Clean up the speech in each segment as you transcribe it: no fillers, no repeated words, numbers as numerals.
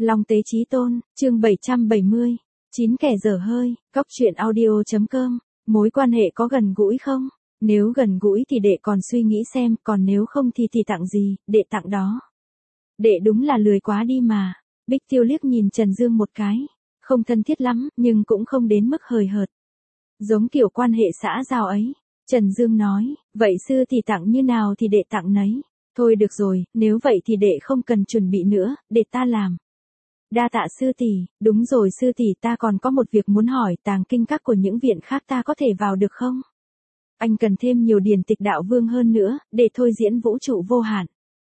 Long Tế Chí Tôn, chương 770, 9 kẻ dở hơi, Cóc truyện audio.com, mối quan hệ có gần gũi không? Nếu gần gũi thì đệ còn suy nghĩ xem, còn nếu không thì tặng gì, đệ tặng đó. Đệ đúng là lười quá đi mà. Bích Tiêu liếc nhìn Trần Dương một cái, không thân thiết lắm, nhưng cũng không đến mức hời hợt. Giống kiểu quan hệ xã giao ấy. Trần Dương nói, vậy sư thì tặng như nào thì đệ tặng nấy. Thôi được rồi, nếu vậy thì đệ không cần chuẩn bị nữa, để ta làm. Đa tạ sư tỷ, đúng rồi sư tỷ, ta còn có một việc muốn hỏi, tàng kinh các của những viện khác ta có thể vào được không? Anh cần thêm nhiều điển tịch đạo vương hơn nữa, để thôi diễn vũ trụ vô hạn.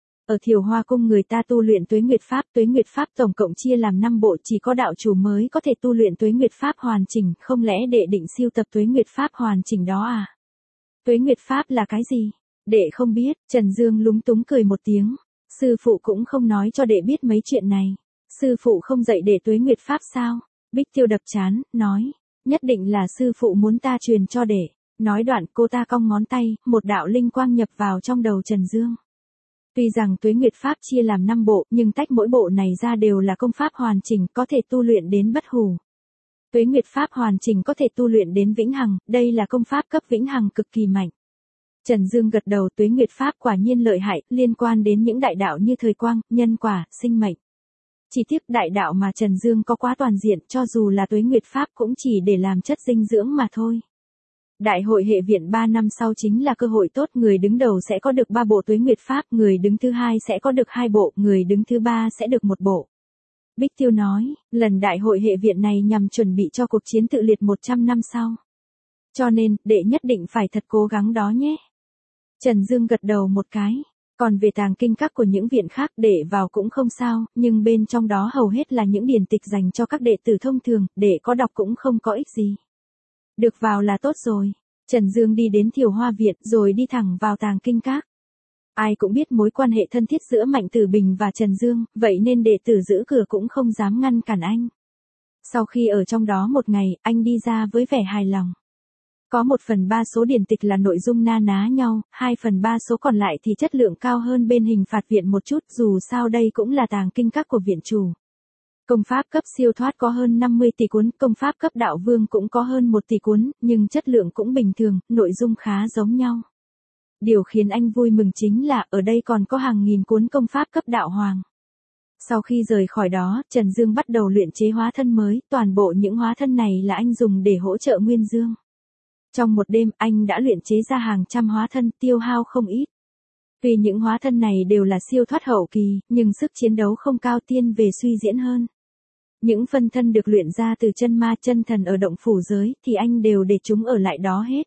Ở Thiều Hoa Cung người ta tu luyện Tuế Nguyệt Pháp tổng cộng chia làm 5 bộ, chỉ có đạo chủ mới có thể tu luyện Tuế Nguyệt Pháp hoàn chỉnh, không lẽ đệ định siêu tập Tuế Nguyệt Pháp hoàn chỉnh đó à? Tuế Nguyệt Pháp là cái gì? Đệ không biết. Trần Dương lúng túng cười một tiếng. Sư phụ cũng không nói cho đệ biết mấy chuyện này. Sư phụ không dạy đệ Tuế Nguyệt Pháp sao? Bích Tiêu đập trán, nói. Nhất định là sư phụ muốn ta truyền cho đệ. Nói đoạn cô ta cong ngón tay, một đạo linh quang nhập vào trong đầu Trần Dương. Tuy rằng Tuế Nguyệt Pháp chia làm 5 bộ, nhưng tách mỗi bộ này ra đều là công pháp hoàn chỉnh, có thể tu luyện đến bất hủ. Tuế Nguyệt Pháp hoàn chỉnh có thể tu luyện đến vĩnh hằng, đây là công pháp cấp vĩnh hằng cực kỳ mạnh. Trần Dương gật đầu, Tuế Nguyệt Pháp quả nhiên lợi hại, liên quan đến những đại đạo như thời quang, nhân quả, sinh mệnh. Chỉ tiếc đại đạo mà Trần Dương có quá toàn diện, cho dù là Tuế Nguyệt Pháp cũng chỉ để làm chất dinh dưỡng mà thôi. Đại hội hệ viện 3 năm sau chính là cơ hội tốt, người đứng đầu sẽ có được 3 bộ Tuế Nguyệt Pháp, người đứng thứ 2 sẽ có được 2 bộ, người đứng thứ 3 sẽ được 1 bộ. Bích Tiêu nói, lần đại hội hệ viện này nhằm chuẩn bị cho cuộc chiến tự liệt 100 năm sau. Cho nên, đệ nhất định phải thật cố gắng đó nhé. Trần Dương gật đầu một cái. Còn về tàng kinh các của những viện khác đệ vào cũng không sao, nhưng bên trong đó hầu hết là những điển tịch dành cho các đệ tử thông thường, đệ có đọc cũng không có ích gì. Được vào là tốt rồi. Trần Dương đi đến Thiều Hoa Viện rồi đi thẳng vào tàng kinh các. Ai cũng biết mối quan hệ thân thiết giữa Mạnh Tử Bình và Trần Dương, vậy nên đệ tử giữ cửa cũng không dám ngăn cản anh. Sau khi ở trong đó một ngày, anh đi ra với vẻ hài lòng. Có 1/3 số điển tịch là nội dung na ná nhau, 2/3 số còn lại thì chất lượng cao hơn bên Hình Phạt Viện một chút, dù sao đây cũng là tàng kinh các của viện chủ. Công pháp cấp siêu thoát có hơn 50 tỷ cuốn, công pháp cấp đạo vương cũng có hơn 1 tỷ cuốn, nhưng chất lượng cũng bình thường, nội dung khá giống nhau. Điều khiến anh vui mừng chính là ở đây còn có hàng nghìn cuốn công pháp cấp đạo hoàng. Sau khi rời khỏi đó, Trần Dương bắt đầu luyện chế hóa thân mới, toàn bộ những hóa thân này là anh dùng để hỗ trợ Nguyên Dương. Trong một đêm, anh đã luyện chế ra hàng trăm hóa thân, tiêu hao không ít. Tuy những hóa thân này đều là siêu thoát hậu kỳ, nhưng sức chiến đấu không cao, tiên về suy diễn hơn. Những phân thân được luyện ra từ chân ma chân thần ở động phủ giới, thì anh đều để chúng ở lại đó hết.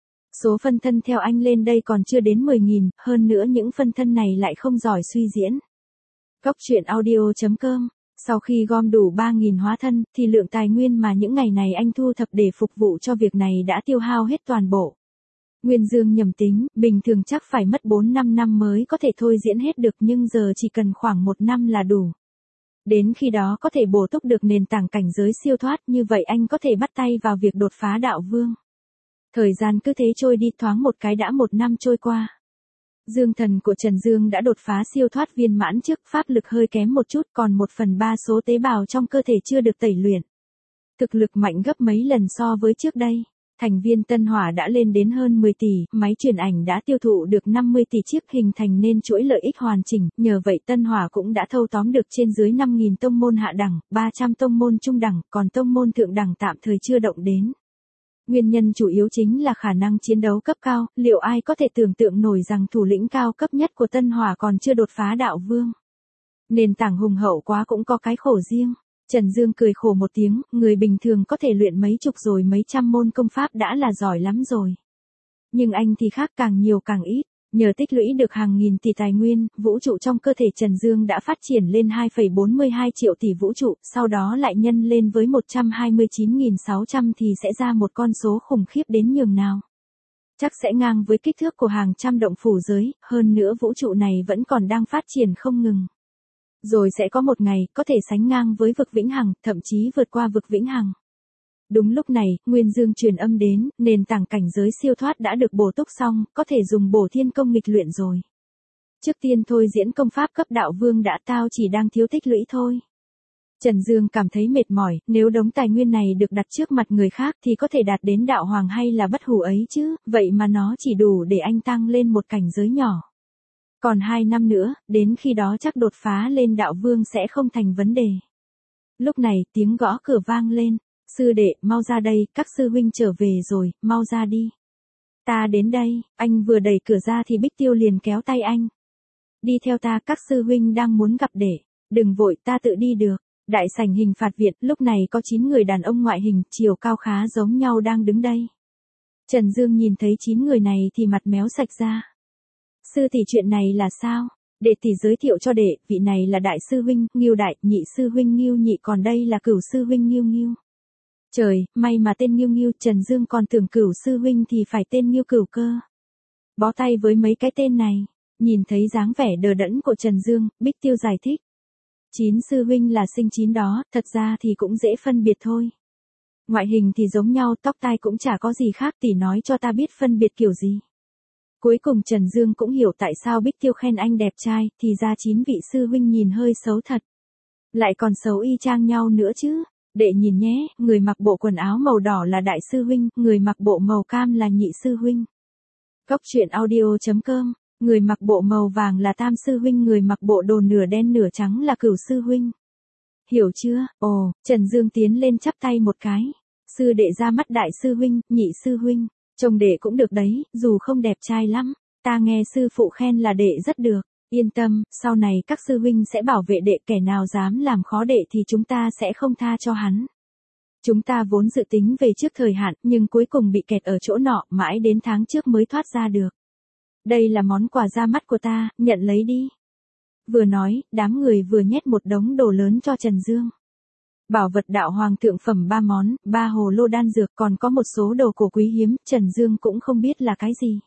Số phân thân theo anh lên đây còn chưa đến 10.000, hơn nữa những phân thân này lại không giỏi suy diễn. Cóc truyện audio.com. Sau khi gom đủ 3.000 hóa thân, thì lượng tài nguyên mà những ngày này anh thu thập để phục vụ cho việc này đã tiêu hao hết toàn bộ. Nguyên Dương nhầm tính, bình thường chắc phải mất 4-5 năm mới có thể thôi diễn hết được, nhưng giờ chỉ cần khoảng 1 năm là đủ. Đến khi đó có thể bổ túc được nền tảng cảnh giới siêu thoát, như vậy anh có thể bắt tay vào việc đột phá đạo vương. Thời gian cứ thế trôi đi, thoáng một cái đã 1 năm trôi qua. Dương thần của Trần Dương đã đột phá siêu thoát viên mãn trước, pháp lực hơi kém một chút, còn 1/3 số tế bào trong cơ thể chưa được tẩy luyện. Thực lực mạnh gấp mấy lần so với trước đây. Thành viên tân hỏa đã lên đến hơn 10 tỷ, máy truyền ảnh đã tiêu thụ được 50 tỷ chiếc, hình thành nên chuỗi lợi ích hoàn chỉnh, nhờ vậy tân hỏa cũng đã thâu tóm được trên dưới 5.000 tông môn hạ đẳng, 300 tông môn trung đẳng, còn tông môn thượng đẳng tạm thời chưa động đến. Nguyên nhân chủ yếu chính là khả năng chiến đấu cấp cao, liệu ai có thể tưởng tượng nổi rằng thủ lĩnh cao cấp nhất của tân hỏa còn chưa đột phá đạo vương. Nền tảng hùng hậu quá cũng có cái khổ riêng. Trần Dương cười khổ một tiếng, người bình thường có thể luyện mấy chục rồi mấy trăm môn công pháp đã là giỏi lắm rồi. Nhưng anh thì khác, càng nhiều càng ít. Nhờ tích lũy được hàng nghìn tỷ tài nguyên, vũ trụ trong cơ thể Trần Dương đã phát triển lên 2,42 triệu tỷ vũ trụ, sau đó lại nhân lên với 129.600 thì sẽ ra một con số khủng khiếp đến nhường nào. Chắc sẽ ngang với kích thước của hàng trăm động phủ giới, hơn nữa vũ trụ này vẫn còn đang phát triển không ngừng. Rồi sẽ có một ngày, có thể sánh ngang với vực vĩnh hằng, thậm chí vượt qua vực vĩnh hằng. Đúng lúc này, Nguyên Dương truyền âm đến, nền tảng cảnh giới siêu thoát đã được bổ túc xong, có thể dùng bổ thiên công nghịch luyện rồi. Trước tiên thôi diễn công pháp cấp đạo vương đã, tao chỉ đang thiếu tích lũy thôi. Trần Dương cảm thấy mệt mỏi, nếu đống tài nguyên này được đặt trước mặt người khác thì có thể đạt đến đạo hoàng hay là bất hủ ấy chứ, vậy mà nó chỉ đủ để anh tăng lên một cảnh giới nhỏ. Còn 2 năm nữa, đến khi đó chắc đột phá lên đạo vương sẽ không thành vấn đề. Lúc này tiếng gõ cửa vang lên, sư đệ, mau ra đây, các sư huynh trở về rồi, mau ra đi. Ta đến đây, anh vừa đẩy cửa ra thì Bích Tiêu liền kéo tay anh. Đi theo ta, các sư huynh đang muốn gặp đệ. Đừng vội, ta tự đi được. Đại sảnh hình phạt viện, lúc này có 9 người đàn ông ngoại hình, chiều cao khá giống nhau đang đứng đây. Trần Dương nhìn thấy 9 người này thì mặt méo sạch ra. Sư tỷ, chuyện này là sao? Đệ tỷ giới thiệu cho đệ, vị này là đại sư huynh, Ngưu đại, nhị sư huynh Ngưu nhị, còn đây là cửu sư huynh Ngưu Ngưu. Trời, may mà tên Ngưu Ngưu, Trần Dương còn tưởng cửu sư huynh thì phải tên Ngưu Cửu cơ. Bó tay với mấy cái tên này. Nhìn thấy dáng vẻ đờ đẫn của Trần Dương, Bích Tiêu giải thích. 9 sư huynh là sinh 9 đó, thật ra thì cũng dễ phân biệt thôi. Ngoại hình thì giống nhau, tóc tai cũng chả có gì khác, tỷ nói cho ta biết phân biệt kiểu gì. Cuối cùng Trần Dương cũng hiểu tại sao Bích Tiêu khen anh đẹp trai, thì ra 9 vị sư huynh nhìn hơi xấu thật. Lại còn xấu y chang nhau nữa chứ. Đệ nhìn nhé, người mặc bộ quần áo màu đỏ là đại sư huynh, người mặc bộ màu cam là nhị sư huynh. Cốc truyện audio.com, người mặc bộ màu vàng là tam sư huynh, người mặc bộ đồ nửa đen nửa trắng là cửu sư huynh. Hiểu chưa? Ồ, Trần Dương tiến lên chắp tay một cái. Sư đệ ra mắt đại sư huynh, nhị sư huynh. Chồng đệ cũng được đấy, dù không đẹp trai lắm. Ta nghe sư phụ khen là đệ rất được. Yên tâm, sau này các sư huynh sẽ bảo vệ đệ, kẻ nào dám làm khó đệ thì chúng ta sẽ không tha cho hắn. Chúng ta vốn dự tính về trước thời hạn, nhưng cuối cùng bị kẹt ở chỗ nọ, mãi đến tháng trước mới thoát ra được. Đây là món quà ra mắt của ta, nhận lấy đi. Vừa nói, đám người vừa nhét một đống đồ lớn cho Trần Dương. Bảo vật đạo hoàng thượng phẩm 3 món, 3 hồ lô đan dược, còn có một số đồ cổ quý hiếm, Trần Dương cũng không biết là cái gì.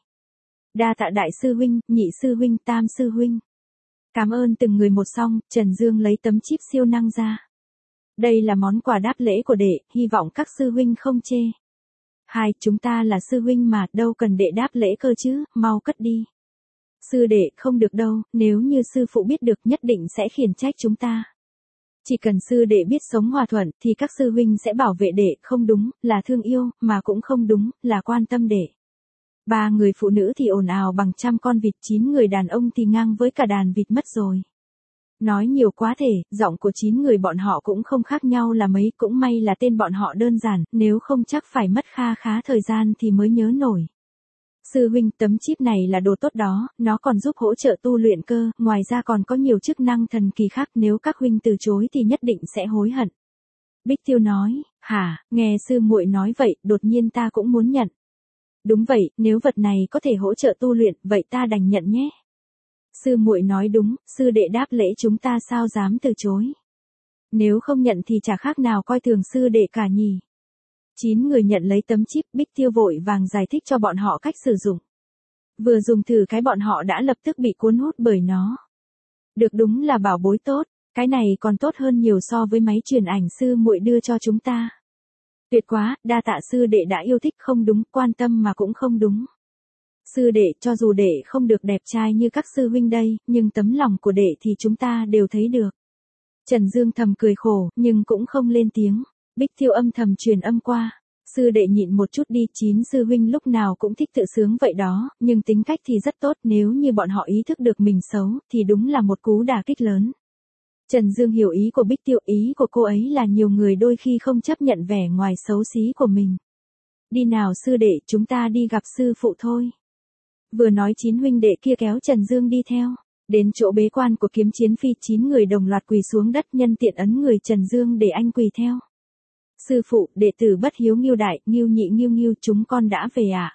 Đa tạ đại sư huynh, nhị sư huynh, tam sư huynh. Cảm ơn từng người một xong, Trần Dương lấy tấm chip siêu năng ra. Đây là món quà đáp lễ của đệ, hy vọng các sư huynh không chê. Hai, chúng ta là sư huynh mà, đâu cần đệ đáp lễ cơ chứ, mau cất đi. Sư đệ, không được đâu, nếu như sư phụ biết được nhất định sẽ khiển trách chúng ta. Chỉ cần sư đệ biết sống hòa thuận thì các sư huynh sẽ bảo vệ đệ, không đúng là thương yêu, mà cũng không đúng là quan tâm đệ. 3 người phụ nữ thì ồn ào bằng trăm con vịt, 9 người đàn ông thì ngang với cả đàn vịt mất rồi. Nói nhiều quá thể, giọng của 9 người bọn họ cũng không khác nhau là mấy, cũng may là tên bọn họ đơn giản, nếu không chắc phải mất kha khá thời gian thì mới nhớ nổi. Sư huynh, tấm chip này là đồ tốt đó, nó còn giúp hỗ trợ tu luyện cơ, ngoài ra còn có nhiều chức năng thần kỳ khác, nếu các huynh từ chối thì nhất định sẽ hối hận. Bích Tiêu nói, hả, nghe sư muội nói vậy, đột nhiên ta cũng muốn nhận. Đúng vậy, nếu vật này có thể hỗ trợ tu luyện, vậy ta đành nhận nhé. Sư muội nói đúng, sư đệ đáp lễ chúng ta sao dám từ chối. Nếu không nhận thì chả khác nào coi thường sư đệ cả nhỉ. 9 người nhận lấy tấm chip, Bích Tiêu vội vàng giải thích cho bọn họ cách sử dụng. Vừa dùng thử cái bọn họ đã lập tức bị cuốn hút bởi nó. Được, đúng là bảo bối tốt, cái này còn tốt hơn nhiều so với máy truyền ảnh sư muội đưa cho chúng ta. Tuyệt quá, đa tạ sư đệ đã yêu thích, không đúng, quan tâm mà cũng không đúng. Sư đệ, cho dù đệ không được đẹp trai như các sư huynh đây, nhưng tấm lòng của đệ thì chúng ta đều thấy được. Trần Dương thầm cười khổ, nhưng cũng không lên tiếng. Bích Tiêu âm thầm truyền âm qua. Sư đệ nhịn một chút đi, 9 sư huynh lúc nào cũng thích tự sướng vậy đó, nhưng tính cách thì rất tốt, nếu như bọn họ ý thức được mình xấu, thì đúng là một cú đả kích lớn. Trần Dương hiểu ý của Bích Tiêu, ý của cô ấy là nhiều người đôi khi không chấp nhận vẻ ngoài xấu xí của mình. Đi nào sư đệ, chúng ta đi gặp sư phụ thôi. Vừa nói 9 huynh đệ kia kéo Trần Dương đi theo. Đến chỗ bế quan của Kiếm Chiến Phi, 9 người đồng loạt quỳ xuống đất, nhân tiện ấn người Trần Dương để anh quỳ theo. Sư phụ, đệ tử bất hiếu Ngưu đại, Ngưu nhị, Ngưu Ngưu, chúng con đã về ạ.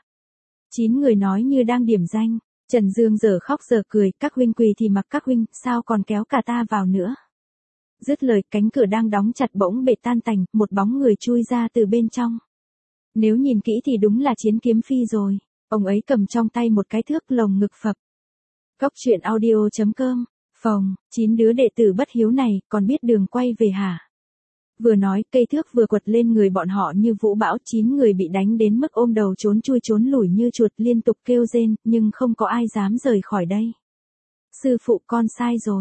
9 người nói như đang điểm danh. Trần Dương giờ khóc giờ cười, các huynh quỳ thì mặc các huynh, sao còn kéo cả ta vào nữa. Dứt lời, cánh cửa đang đóng chặt bỗng bể tan tành, một bóng người chui ra từ bên trong. Nếu nhìn kỹ thì đúng là Chiến Kiếm Phi rồi. Ông ấy cầm trong tay một cái thước, lồng ngực phập. Cốc truyện audio.com, phòng, 9 đứa đệ tử bất hiếu này, còn biết đường quay về hả? Vừa nói, cây thước vừa quật lên người bọn họ như vũ bão, 9 người bị đánh đến mức ôm đầu trốn chui trốn lủi như chuột, liên tục kêu rên, nhưng không có ai dám rời khỏi đây. Sư phụ, con sai rồi.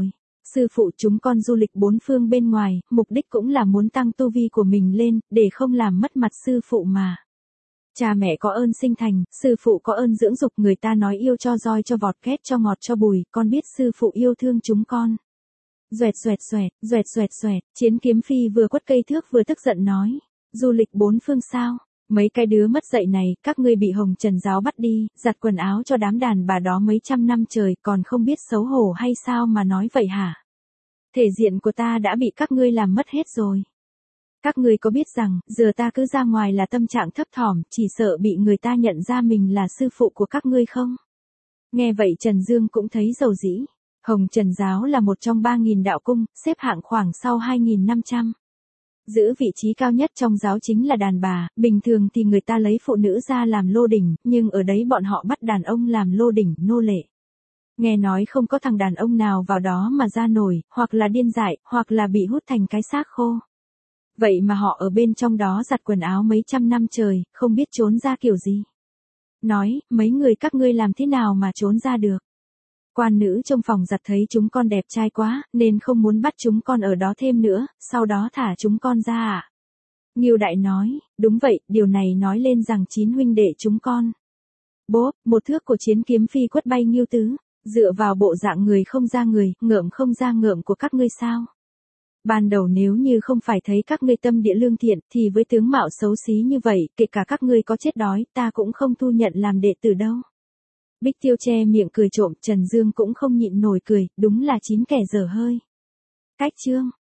Sư phụ chúng con du lịch bốn phương bên ngoài, mục đích cũng là muốn tăng tu vi của mình lên, để không làm mất mặt sư phụ mà. Cha mẹ có ơn sinh thành, sư phụ có ơn dưỡng dục, người ta nói yêu cho roi cho vọt, ghét cho ngọt cho bùi, con biết sư phụ yêu thương chúng con. Xoẹt xoẹt xoẹt, xoẹt xoẹt xoẹt, Chiến Kiếm Phi vừa quất cây thước vừa tức giận nói. Du lịch bốn phương sao? Mấy cái đứa mất dạy này, các ngươi bị Hồng Trần giáo bắt đi, giặt quần áo cho đám đàn bà đó mấy trăm năm trời, còn không biết xấu hổ hay sao mà nói vậy hả? Thể diện của ta đã bị các ngươi làm mất hết rồi. Các ngươi có biết rằng, giờ ta cứ ra ngoài là tâm trạng thấp thỏm, chỉ sợ bị người ta nhận ra mình là sư phụ của các ngươi không? Nghe vậy Trần Dương cũng thấy dầu dĩ. Hồng Trần giáo là một trong 3.000 đạo cung, xếp hạng khoảng sau 2.500. Giữ vị trí cao nhất trong giáo chính là đàn bà, bình thường thì người ta lấy phụ nữ ra làm lô đỉnh, nhưng ở đấy bọn họ bắt đàn ông làm lô đỉnh, nô lệ. Nghe nói không có thằng đàn ông nào vào đó mà ra nổi, hoặc là điên dại, hoặc là bị hút thành cái xác khô. Vậy mà họ ở bên trong đó giặt quần áo mấy trăm năm trời, không biết trốn ra kiểu gì. Nói, mấy người các ngươi làm thế nào mà trốn ra được? Quan nữ trong phòng giặt thấy chúng con đẹp trai quá, nên không muốn bắt chúng con ở đó thêm nữa, sau đó thả chúng con ra ạ. Ngưu Đại nói, đúng vậy, điều này nói lên rằng 9 huynh đệ chúng con. Bốp, một thước của Chiến Kiếm Phi quất bay Ngưu Tứ, dựa vào bộ dạng người không ra người, ngợm không ra ngợm của các ngươi sao? Ban đầu nếu như không phải thấy các ngươi tâm địa lương thiện, thì với tướng mạo xấu xí như vậy, kể cả các ngươi có chết đói, ta cũng không thu nhận làm đệ tử đâu. Bích Tiêu che miệng cười trộm, Trần Dương cũng không nhịn nổi cười, đúng là 9 kẻ dở hơi. Cách chương